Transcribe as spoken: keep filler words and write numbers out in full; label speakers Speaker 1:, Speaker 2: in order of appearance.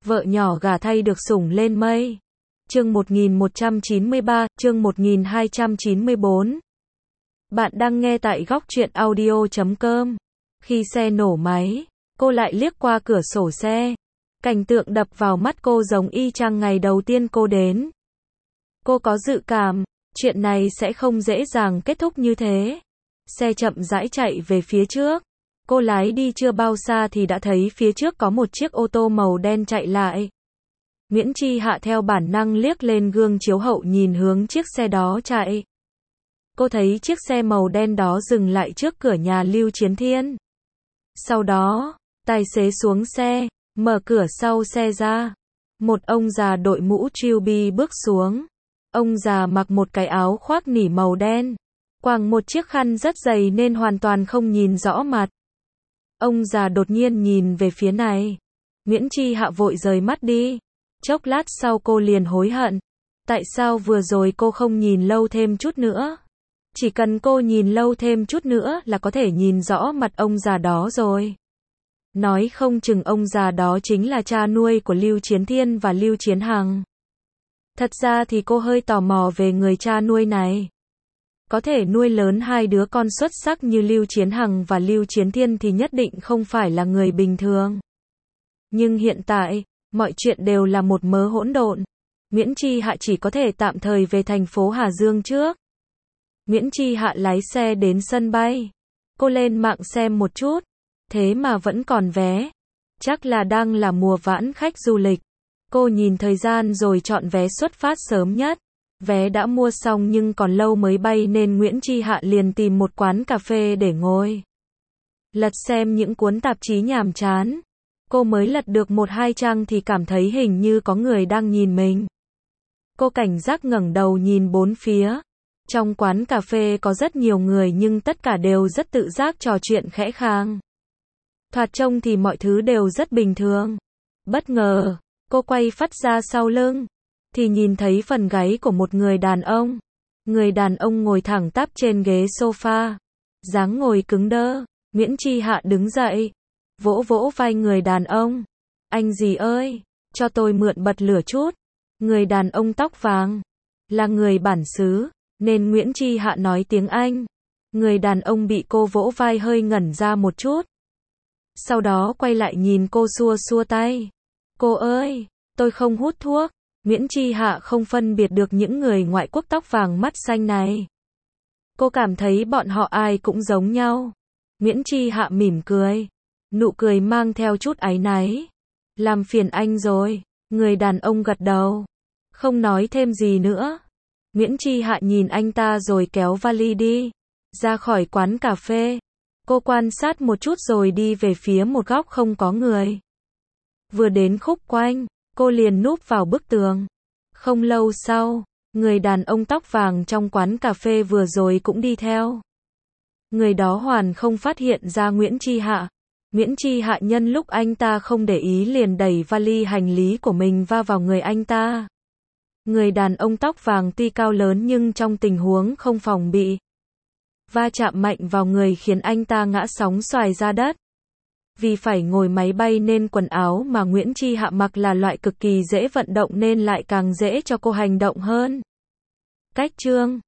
Speaker 1: Vợ nhỏ gả thay được sủng lên mây. Chương một nghìn một trăm chín mươi ba, chương một nghìn hai trăm chín mươi bốn. Bạn đang nghe tại góc truyện audio chấm com. Khi xe nổ máy, cô lại liếc qua cửa sổ xe. Cảnh tượng đập vào mắt cô giống y chang ngày đầu tiên cô đến. Cô có dự cảm, chuyện này sẽ không dễ dàng kết thúc như thế. Xe chậm rãi chạy về phía trước. Cô lái đi chưa bao xa thì đã thấy phía trước có một chiếc ô tô màu đen chạy lại. Nguyễn Chi Hạ theo bản năng liếc lên gương chiếu hậu nhìn hướng chiếc xe đó chạy. Cô thấy chiếc xe màu đen đó dừng lại trước cửa nhà Lưu Chiến Thiên. Sau đó, tài xế xuống xe, mở cửa sau xe ra. Một ông già đội mũ trilby bước xuống. Ông già mặc một cái áo khoác nỉ màu đen, quàng một chiếc khăn rất dày nên hoàn toàn không nhìn rõ mặt. Ông già đột nhiên nhìn về phía này. Nguyễn Chi Hạ vội rời mắt đi. Chốc lát sau cô liền hối hận. Tại sao vừa rồi cô không nhìn lâu thêm chút nữa? Chỉ cần cô nhìn lâu thêm chút nữa là có thể nhìn rõ mặt ông già đó rồi. Nói không chừng ông già đó chính là cha nuôi của Lưu Chiến Thiên và Lưu Chiến Hằng. Thật ra thì cô hơi tò mò về người cha nuôi này. Có thể nuôi lớn hai đứa con xuất sắc như Lưu Chiến Hằng và Lưu Chiến Thiên thì nhất định không phải là người bình thường. Nhưng hiện tại, mọi chuyện đều là một mớ hỗn độn. Nguyễn Chi Hạ chỉ có thể tạm thời về thành phố Hà Dương trước. Nguyễn Chi Hạ lái xe đến sân bay. Cô lên mạng xem một chút. Thế mà vẫn còn vé. Chắc là đang là mùa vãn khách du lịch. Cô nhìn thời gian rồi chọn vé xuất phát sớm nhất. Vé đã mua xong nhưng còn lâu mới bay nên Nguyễn Chi Hạ liền tìm một quán cà phê để ngồi. Lật xem những cuốn tạp chí nhàm chán. Cô mới lật được một hai trang thì cảm thấy hình như có người đang nhìn mình. Cô cảnh giác ngẩng đầu nhìn bốn phía. Trong quán cà phê có rất nhiều người nhưng tất cả đều rất tự giác trò chuyện khẽ khàng. Thoạt trông thì mọi thứ đều rất bình thường. Bất ngờ, cô quay phắt ra sau lưng. Thì nhìn thấy phần gáy của một người đàn ông. Người đàn ông ngồi thẳng tắp trên ghế sofa. Dáng ngồi cứng đơ. Nguyễn Chi Hạ đứng dậy. Vỗ vỗ vai người đàn ông. Anh gì ơi, cho tôi mượn bật lửa chút. Người đàn ông tóc vàng. Là người bản xứ. Nên Nguyễn Chi Hạ nói tiếng Anh. Người đàn ông bị cô vỗ vai hơi ngẩn ra một chút. Sau đó quay lại nhìn cô xua xua tay. Cô ơi, tôi không hút thuốc. Nguyễn Chi Hạ không phân biệt được những người ngoại quốc tóc vàng mắt xanh này. Cô cảm thấy bọn họ ai cũng giống nhau. Nguyễn Chi Hạ mỉm cười. Nụ cười mang theo chút áy náy. Làm phiền anh rồi. Người đàn ông gật đầu. Không nói thêm gì nữa. Nguyễn Chi Hạ nhìn anh ta rồi kéo vali đi. Ra khỏi quán cà phê. Cô quan sát một chút rồi đi về phía một góc không có người. Vừa đến khúc quanh, cô liền núp vào bức tường. Không lâu sau, người đàn ông tóc vàng trong quán cà phê vừa rồi cũng đi theo. Người đó hoàn không phát hiện ra Nguyễn Chi Hạ. Nguyễn Chi Hạ nhân lúc anh ta không để ý liền đẩy vali hành lý của mình va vào người anh ta. Người đàn ông tóc vàng tuy cao lớn nhưng trong tình huống không phòng bị. Va chạm mạnh vào người khiến anh ta ngã sóng xoài ra đất. Vì phải ngồi máy bay nên quần áo mà Nguyễn Chi Hạ mặc là loại cực kỳ dễ vận động nên lại càng dễ cho cô hành động hơn. Cách chương